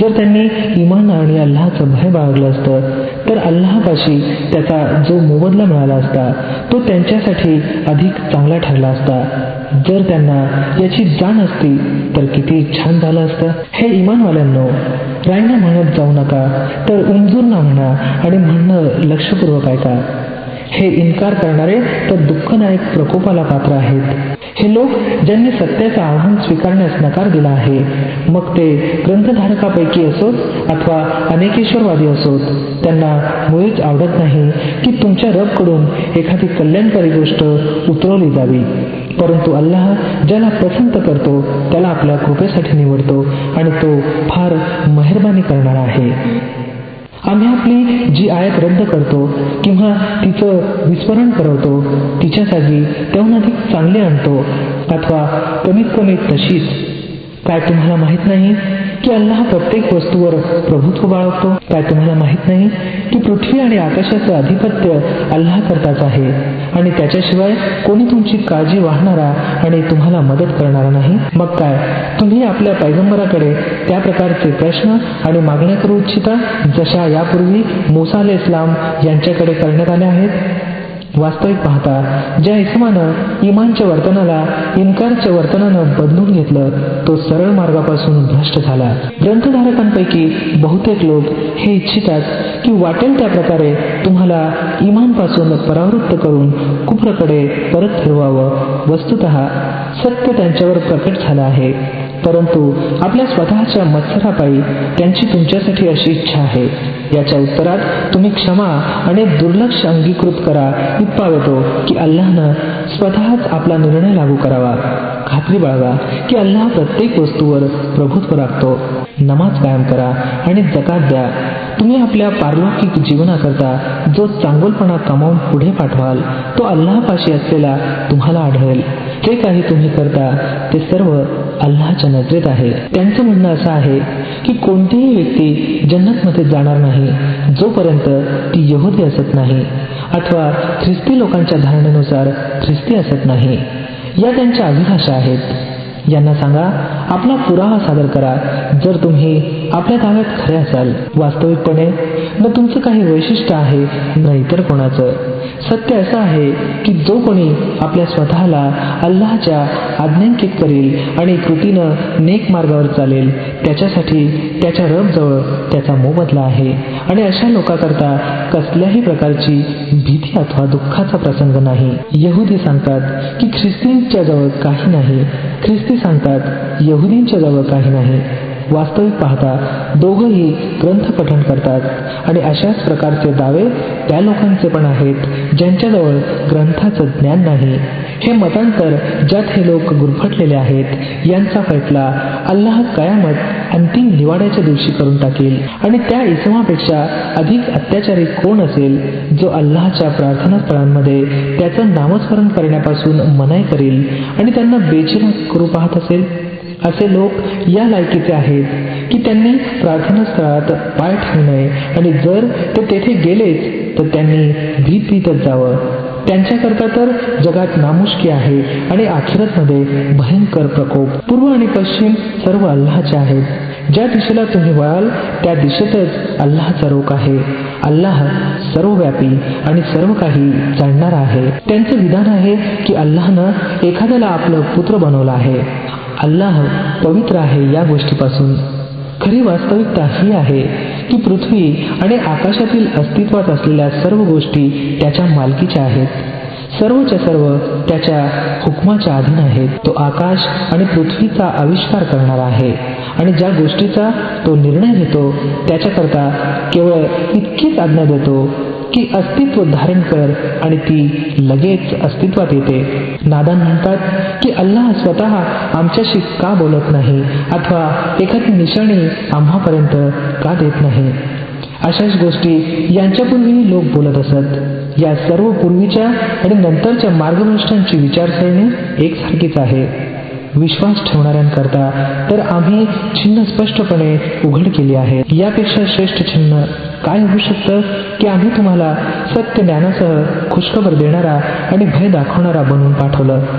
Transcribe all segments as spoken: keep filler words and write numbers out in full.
जर त्यांनी इमान आणि अल्लाहचं भय बाळगलं असतं तर अल्लाहपाशी त्याचा जो मोबदला मिळाला असता तो त्यांच्यासाठी अधिक चांगला ठरला असता. जर त्यांना याची जाण असती तर किती छान झालं असतं. हे इमानवाल्यांनो, राईना म्हणत जाऊ नका, तर उंजूरना म्हणा आणि म्हणणं लक्षपूर्वक ऐका. हे इन्कार करणारे तर दुःखदायक प्रकोपाला पात्र आहेत. हे लोक ज्यांनी सत्याचं आव्हान स्वीकारण्यास नकार दिला आहे, मग ते ग्रंथधारकापैकी असोत अथवा अनेकेश्वरवादी असोत, त्यांना मुळीच आवडत नाही की तुमच्या रबकडून एखादी कल्याणकारी गोष्ट उतरवली जावी. परंतु अल्लाह ज्याला पसंत करतो त्याला आपल्या कृपेसाठी निवडतो आणि तो फार मेहरबानी करणारा आहे. आम्ही आपली जी आयत रद्द करतो किंवा तिचं विस्मरण करवतो तिच्या जागी त्याहून अधिक चांगले आणतो अथवा कमीत कमी तशीच. काय तुम्हाला माहित नाही की अल्लाह प्रत्येक वस्तूवर प्रभुत्व बाळगतो? काय तुम्हाला माहित नाही की पृथ्वी आणि आकाशाचं अधिपत्य अल्लाह करताच आहे आणि त्याच्याशिवाय कोणी तुमची काळजी वाहणारा आणि तुम्हाला मदत करणारा नाही? मग काय तुम्ही आपल्या पैगंबराकडे त्या प्रकारचे प्रश्न आणि मागण्या करू इच्छिता जशा यापूर्वी मूसा अलैहिस्सलाम यांच्याकडे करण्यात आल्या आहेत? वास्तविक पाहता ज्या इसमानं इमानच्या वर्तनाला इन्कारच्या वर्तनानं बदलून घेतलं तो सरळ मार्गापासून भ्रष्ट झाला. ग्रंथधारकांपैकी बहुतेक लोक हे इच्छितात की वाटेल त्या प्रकारे तुम्हाला इमानपासून परावृत्त करून कुफ्रकडे परत फिरवावं. वस्तुतः सत्य त्यांच्यावर प्रकट झालं आहे, परंतु आपल्या स्वतःच्या मत्सरापायी त्यांची तुमच्यासाठी अशी इच्छा आहे. याच्या उत्तरात तुम्ही क्षमा आणि दुर्लक्ष अंगीकृत करा इतपावेतो की अल्लाहनं स्वतःच आपला निर्णय लागू करावा. खात्री बाळगा की अल्लाह प्रत्येक वस्तूवर प्रभुत्व राखतो. नमाज कायम करा आणि जकात द्या. तुम्ही आपल्या पारलौकिक जीवनाकरता जो चांगुलपणा कमावून पुढे पाठवाल तो अल्लाहपाशी असलेला तुम्हाला आढळेल. हे काही तुम्ही करता ते सर्व अल्लाहच्या नजरेत आहे. त्यांचं म्हणणं असं आहे की कोणतीही व्यक्ती जन्नतमध्ये जाणार नाही जोपर्यंत ती यहुदी असत नाही अथवा ख्रिस्ती लोकांच्या धारणेनुसार ख्रिस्ती असत नाही. या त्यांच्या अभिलाषा आहेत. यांना सांगा, आपला पुरावा सादर करा जर तुम्ही आपल्या दाव्यात खरे असाल. वास्तविकपणे न तुमचं काही वैशिष्ट्य आहे न इतर कोणाचं. सत्य असं आहे की जो कोणी आपल्या स्वतःला अल्लाहच्या आज्ञांकित करेल आणि कृतीनं नेक मार्गावर चालेल त्याच्यासाठी त्याच्या रबजवळ त्याचा मोबदला आहे आणि अशा लोकांकरता कसल्याही प्रकारची भीती अथवा दुःखाचा प्रसंग नाही. यहुदी सांगतात की ख्रिस्तींच्या जवळ काही नाही, ख्रिस्ती सांगतात यहुदींच्या जवळ काही नाही. वास्तविक पाहता दोघंही ग्रंथ पठण करतात आणि अशाच प्रकारचे दावे त्या लोकांचे पण आहेत ज्यांच्याजवळ ग्रंथाचं ज्ञान नाही. हे मतांतर ज्यात हे लोक गुरफटलेले आहेत यांचा फैसला अल्लाह कयामत अंतिम निवाड्याच्या दिवशी करून टाकेल आणि त्या इसमापेक्षा अधिक अत्याचारी कोण असेल जो अल्लाहच्या प्रार्थनास्थळांमध्ये त्याचं नामस्मरण करण्यापासून मनाई करेल आणि त्यांना बेचिराग करू पाहत असेल. असे लोक या लायकीचे आहेत की त्यांनी प्रार्थनास्थळात पाय ठेवू नये आणि जर ते तेथे गेलेच तर त्यांनी भीत भीतच जावं. त्यांच्याकरता तर जगात नामुष्की आहे आणि आखिरतमध्ये भयंकर प्रकोप. पूर्व आणि पश्चिम सर्व अल्लाहचे आहेत. ज्या दिशेला तुम्ही वळाल त्या दिशेतच अल्लाहचा रोख आहे. अल्लाह सर्वव्यापी आणि सर्व काही जाणणारा आहे. त्यांचं विधान आहे की अल्लाहनं एखाद्याला आपलं पुत्र बनवलं आहे. अल्लाह पवित्र आहे या गोष्टीपासून. खरी वास्तविकता ही आहे की पृथ्वी आणि आकाशातील अस्तित्वात असलेल्या सर्व गोष्टी त्याच्या मालकीच्या आहेत. सर्वच्या सर्व त्याच्या हुकमाच्या अधीन आहेत. तो आकाश आणि पृथ्वीचा आविष्कार करणारा आहे आणि ज्या गोष्टीचा तो निर्णय घेतो त्याच्याकरता केवळ इतकीच आज्ञा देतो की अस्तित्व धारण कर आणि ती लगेच अस्तित्वात येते. नादान म्हणतात की अल्लाह स्वतः आमच्याशी का बोलत नाही अथवा एखादी निशाणी आम्हापर्यंत का देत नाही. अशाच गोष्टी यांच्यापूर्वीही लोक बोलत असत. या सर्व पूर्वीच्या आणि नंतरच्या मार्गभ्रष्टांची विचारसरणी एकसारखीच आहे. विश्वास ठेवणाऱ्यांकरता तर आम्ही चिन्ह स्पष्टपणे उघड केली आहेत. यापेक्षा श्रेष्ठ चिन्ह काय होऊ शकतं की आम्ही तुम्हाला सत्य ज्ञानासह खुशखबर देणारा आणि भय दाखवणारा बनवून पाठवलं.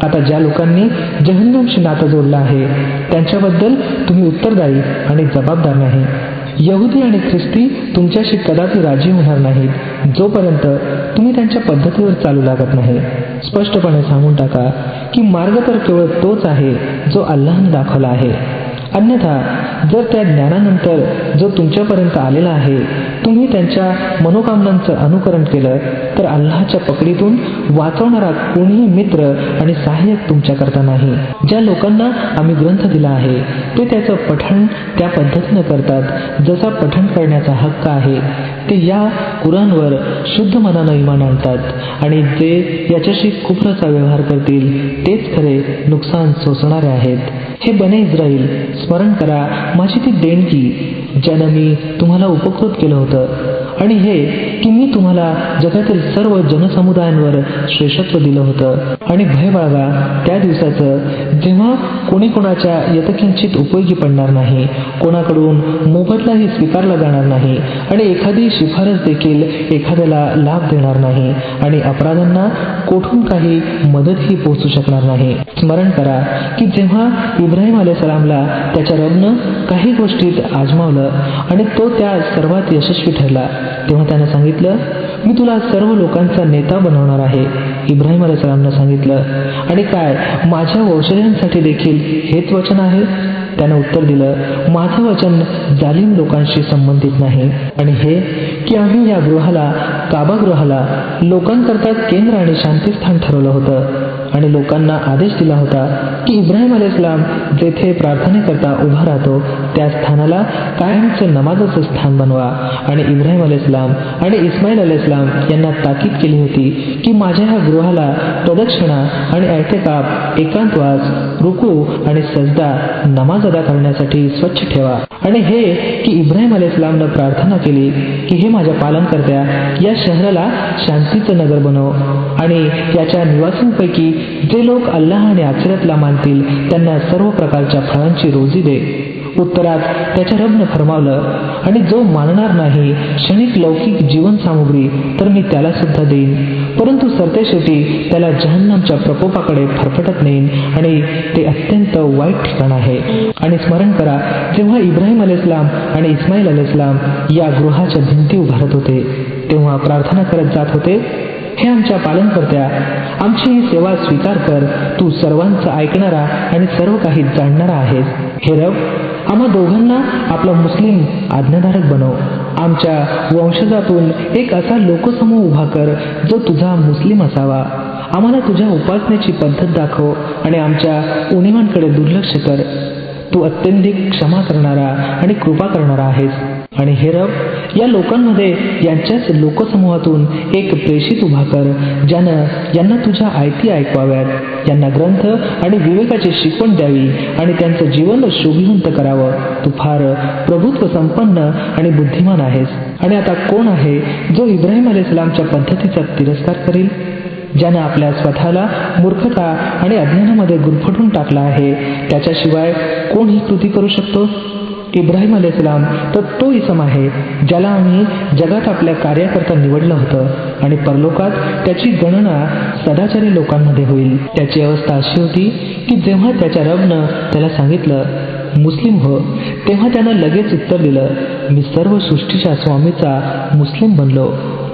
आता ज्या लोकांनी जहन्नमशी नातं जोडलं आहे त्यांच्याबद्दल तुम्ही उत्तरदायी आणि जबाबदार नाही. यहुदी आणि ख्रिस्ती तुमच्याशी कदापि राजी होणार नाहीत जोपर्यंत तुम्ही त्यांच्या पद्धतीवर चालू लागत नाही. स्पष्टपणे सांगून टाका की मार्ग तर केवळ तोच आहे जो अल्लाहने दाखवला आहे. अन्यथा जर त्या ज्ञानानंतर जो तुमच्यापर्यंत आलेला आहे तुम्ही त्यांच्या मनोकामनांचं अनुकरण केलं तर अल्लाहच्या पकडीतून वाचवणारा कोणीही मित्र आणि सहाय्यक तुमच्याकरता नाही. ज्या लोकांना आम्ही ग्रंथ दिला आहे ते त्याचं पठण त्या पद्धतीनं करतात जसा पठण करण्याचा हक्क आहे. ते या कुराणवर शुद्ध मनानं ईमान आणतात आणि जे याच्याशी कुफ्रचा व्यवहार करतील तेच खरे नुकसान सोसणारे आहेत. हे बने इस्राईल, स्मरण करा माझी ती देणगी ज्यानं मी तुम्हाला उपकृत केलं होतं आणि हे की मी तुम्हाला जगातील सर्व जनसमुदायांवर श्रेष्ठत्व दिलं होतं. आणि भय बाळगा त्या दिवसाचं जेव्हा कोणी कोणाच्या यतकिंचित उपयोगी पडणार नाही, कोणाकडून मोबदलाही स्वीकारला जाणार नाही आणि एखादी शिफारस देखील एखाद्याला लाभ देणार नाही आणि अपराधांना कोठून काही मदतही पोहोचू शकणार नाही. स्मरण करा की जेव्हा इब्राहिम अलैहिस्सलामला त्याच्या रबनं काही गोष्टीत आजमावलं आणि तो त्या सर्वात यशस्वी ठरला तेव्हा त्यानं सांगितलं मी तुला सर्व लोकांचा नेता बनवणार आहे. इब्राहिम अलैहिस्सलामनं सांगितलं आणि काय माझ्या वंशजांसाठी देखील हेच वचन आहे? त्यानं उत्तर दिलं माझं वचन जालिम लोकांशी संबंधित नाही आणि हे की आम्ही या गृहाला काबागृहाला लोकांकरता केंद्र आणि शांतीस्थान ठरवलं होतं आणि लोकांना आदेश दिला होता की इब्राहिम अलैहिस्सलाम जेथे प्रार्थनेकरता उभा राहतो त्या स्थानाला कायमचं नमाजाचं स्थान बनवा. आणि इब्राहिम अलैहिस्सलाम आणि इस्माईल अलैहिस्सलाम यांना ताकीद केली होती की माझ्या ह्या गृहाला प्रदक्षिणा आणि ऐतेकाफ, एकांतवास, रुकू आणि सजदा नमाज अदा करण्यासाठी स्वच्छ ठेवा. आणि हे की इब्राहिम अलैहिस्सलामनं प्रार्थना केली की हे माझ्या पालनकर्त्या या शहराला शांतीचं नगर बनव आणि याच्या निवासींपैकी जे लोक अल्लाह आणि आखिरतला मानतील त्यांना सर्व प्रकारच्या फळांची रोजी दे. उत्तरात त्याच्या रबनं फरमावलं आणि जो मानणार नाही क्षणिक लौकिक जीवन सामुग्री तर मी त्याला सुद्धा देईन, परंतु सरतेशेवटी त्याला जहन्नमच्या प्रकोपाकडे फरफटत नेईन आणि ते अत्यंत वाईट ठिकाण आहे. आणि स्मरण करा जेव्हा इब्राहिम अलैहिस्सलाम आणि इस्माईल अलैहिस्सलाम या गृहाच्या भिंती उभारत होते तेव्हा प्रार्थना करत जात होते हे आमच्या पालनकर्त्या आमची ही सेवा स्वीकार कर, तू सर्वांचं ऐकणारा आणि सर्व काही जाणणारा आहेस. हे रब आम्हा दोघांना आपला मुस्लिम आज्ञाधारक बनव. आमच्या वंशजातून एक असा लोकसमूह उभा कर जो तुझा मुस्लिम असावा. आम्हाला तुझ्या उपासनेची पद्धत दाखव आणि आमच्या उणीवांकडे दुर्लक्ष कर. तू अत्यंतिक क्षमा करणारा आणि कृपा करणारा आहेस. आणि हे रब या लोकांमध्ये यांच्याच लोकसमूहातून एक प्रेषित उभा कर ज्यानं यांना तुझ्या आयती ऐकवाव्यात, यांना ग्रंथ आणि विवेकाची शिकवण द्यावी आणि त्यांचं जीवन शोभिवंत करावं. तू फार प्रभुत्व संपन्न आणि बुद्धिमान आहेस. आणि आता कोण आहे जो इब्राहिम अलैहिस्सलामच्या पद्धतीचा तिरस्कार करील, ज्यानं आपल्या स्वतःला मूर्खता आणि अज्ञानामध्ये गुरफटून टाकला आहे, त्याच्याशिवाय कोण ही कृती करू शकतो? इब्राहिम अलैहिस्सलाम तर तो इसम आहे ज्याला आम्ही जगात आपल्या कार्याकरता निवडलं होतं आणि परलोकात त्याची गणना सदाचारी लोकांमध्ये होईल. त्याची अवस्था अशी होती की जेव्हा त्याच्या रबनं त्याला सांगितलं मुस्लिम हो तेव्हा त्यानं लगेच उत्तर दिलं मी सर्व सृष्टीच्या स्वामीचा मुस्लिम बनलो.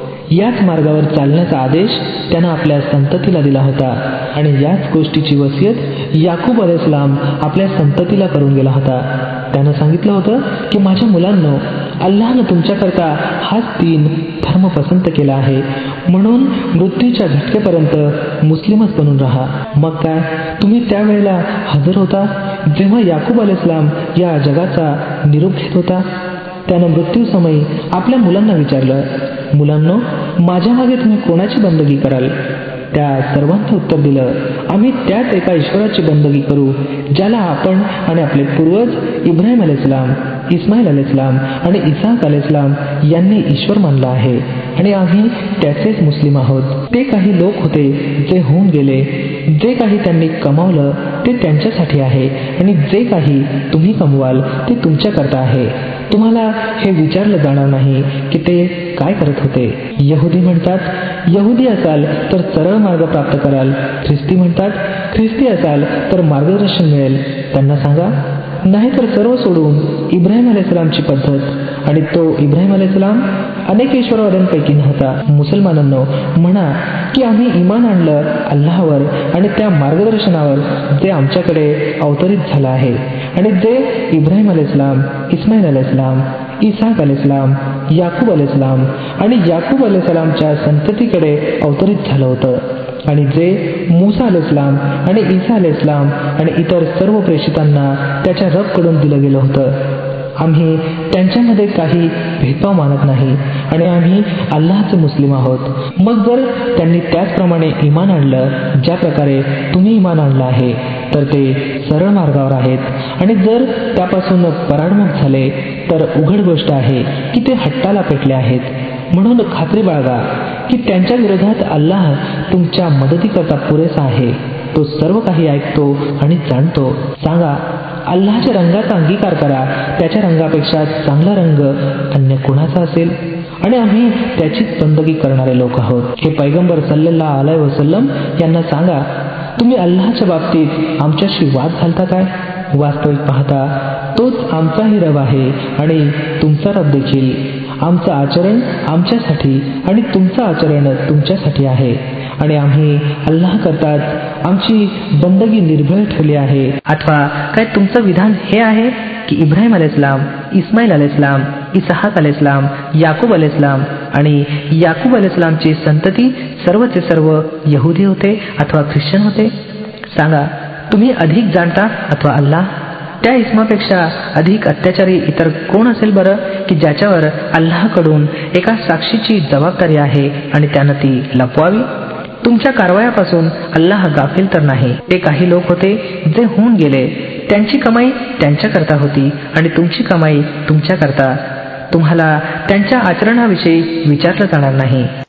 याच मार्गावर चालण्याचा आदेश त्यानं आपल्या संततीला दिला होता आणि याच गोष्टीची वसियत याकूब अलैहिस्सलाम आपल्या संततीला करून गेला होता. त्यानं सांगितलं होतं की माझ्या मुलांनो अल्लाहनं तुमच्याकरता हाच तीन धर्म पसंत केला आहे म्हणून मृत्यूच्या झटकेपर्यंत मुस्लिमच बनून राहा. मग काय तुम्ही त्यावेळेला हजर होता जेव्हा याकूब अलैहिस्सलाम या जगाचा निरोप घेत होता? त्यानं मृत्यूसमयी आपल्या मुलांना विचारलं मुलांनो माझ्या मागे तुम्ही कोणाची बंदगी कराल? त्या सर्वांनी उत्तर दिलं आम्ही त्याच एका ईश्वराची बंदगी करू ज्याला आपण आणि आपले पूर्वज इब्राहिम अलैहिस्सलाम, इस्माईल अलैहिस्सलाम आणि इसाक अलैहिस्सलाम यांनी ईश्वर मानला आहे आणि आम्ही त्याचेच मुस्लिम आहोत. ते काही लोक होते जे होऊन गेले. जे काही त्यांनी कमावलं ते त्यांच्यासाठी आहे आणि जे काही तुम्ही कमवाल ते तुमच्याकरता आहे. तुम्हाला हे विचारलं जाणार नाही की ते काय करत होते. यहुदी म्हणतात यहुदी असाल तर सरळ मार्ग प्राप्त कराल. ख्रिस्ती म्हणतात ख्रिस्ती असाल तर मार्गदर्शन मिळेल. त्यांना सांगा, नाहीतर सर्व सोडून इब्राहिम अलैहिस्सलामची पद्धत, आणि तो इब्राहिम अलैहिस्सलाम अनेक ईश्वरवाद्यांपैकी नव्हता. मुसलमानांनो, म्हणा की आम्ही इमान आणलं अल्लाहवर आणि त्या मार्गदर्शनावर जे आमच्याकडे अवतरित झालं आहे, आणि जे इब्राहिम अलैहिस्सलाम, इस्माईल अलैहिस्सलाम, इसाक अलैहिस्सलाम, याकूब अलैहिस्सलाम आणि याकूब अलैहिस्सलामच्या संततीकडे अवतरित झालं होतं, आणि जे मूसा अलैहिस्सलाम आणि ईसा अलैहिस्सलाम आणि इतर सर्व प्रेषितांना त्याच्या रबकडून दिलं गेलं होतं. आम्ही त्यांच्यामध्ये काही भेदभाव मानत नाही आणि आम्ही अल्लाहचे मुस्लिम आहोत. मग जर त्यांनी त्याचप्रमाणे इमान आणलं ज्या प्रकारे तुम्ही इमान आणलं आहे, तर ते सरळ मार्गावर आहेत. आणि जर त्यापासून पराडमुख झाले तर उघड गोष्ट आहे की ते हट्टाला पेटले आहेत. म्हणून खात्री बाळगा की त्यांच्या विरोधात अल्लाह तुमच्या मदतीकरता पुरेसा आहे. तो सर्व काही ऐकतो आणि जाणतो. सांगा, अल्लाहच्या रंगाचा अंगीकार करा. त्याच्या रंगापेक्षा चांगला रंग अन्य कुणाचा असेल? आणि आम्ही त्याचीच बंदगी करणारे लोक आहोत. हे पैगंबर सल्लल्लाहु अलैहि वसल्लम यांना सांगा, तुम्ही अल्लाहच्या बाबतीत आमच्याशी वाद घालता काय? वास्तविक पाहता तोच आमचाही रब आहे आणि तुमचा रब देखील. आमचं आचरण आमच्यासाठी आणि तुमचं आचरण तुमच्यासाठी आहे, आणि आम्ही अल्लाह करताच आमची बंदगी निर्भय ठेवली आहे. अथवा काय तुमचं विधान हे आहे की इब्राहिम अलैहिस्सलाम, इस्माईल अलैहिस्सलाम, इसहाक अलैहिस्सलाम, याकूब अलैहिस्सलाम आणि याकूब अलैहिस्सलामची संतती सर्वचे सर्व यहुदी होते अथवा ख्रिश्चन होते? सांगा, तुम्ही अधिक जाणता अथवा अल्लाह? त्या इस्मापेक्षा अधिक अत्याचारी इतर कोण असेल बरं, की ज्याच्यावर अल्लाहकडून एका साक्षीची जबाबदारी आहे आणि त्यानं ती लपवावी? तुमच्या कारवायापासून अल्लाह गाफील तर नाही. ते काही लोक होते जे होऊन गेले, त्यांची कमाई त्यांच्याकरता होती आणि तुमची कमाई तुमच्याकरता. तुम्हाला त्यांच्या आचरणाविषयी विचारलं जाणार नाही.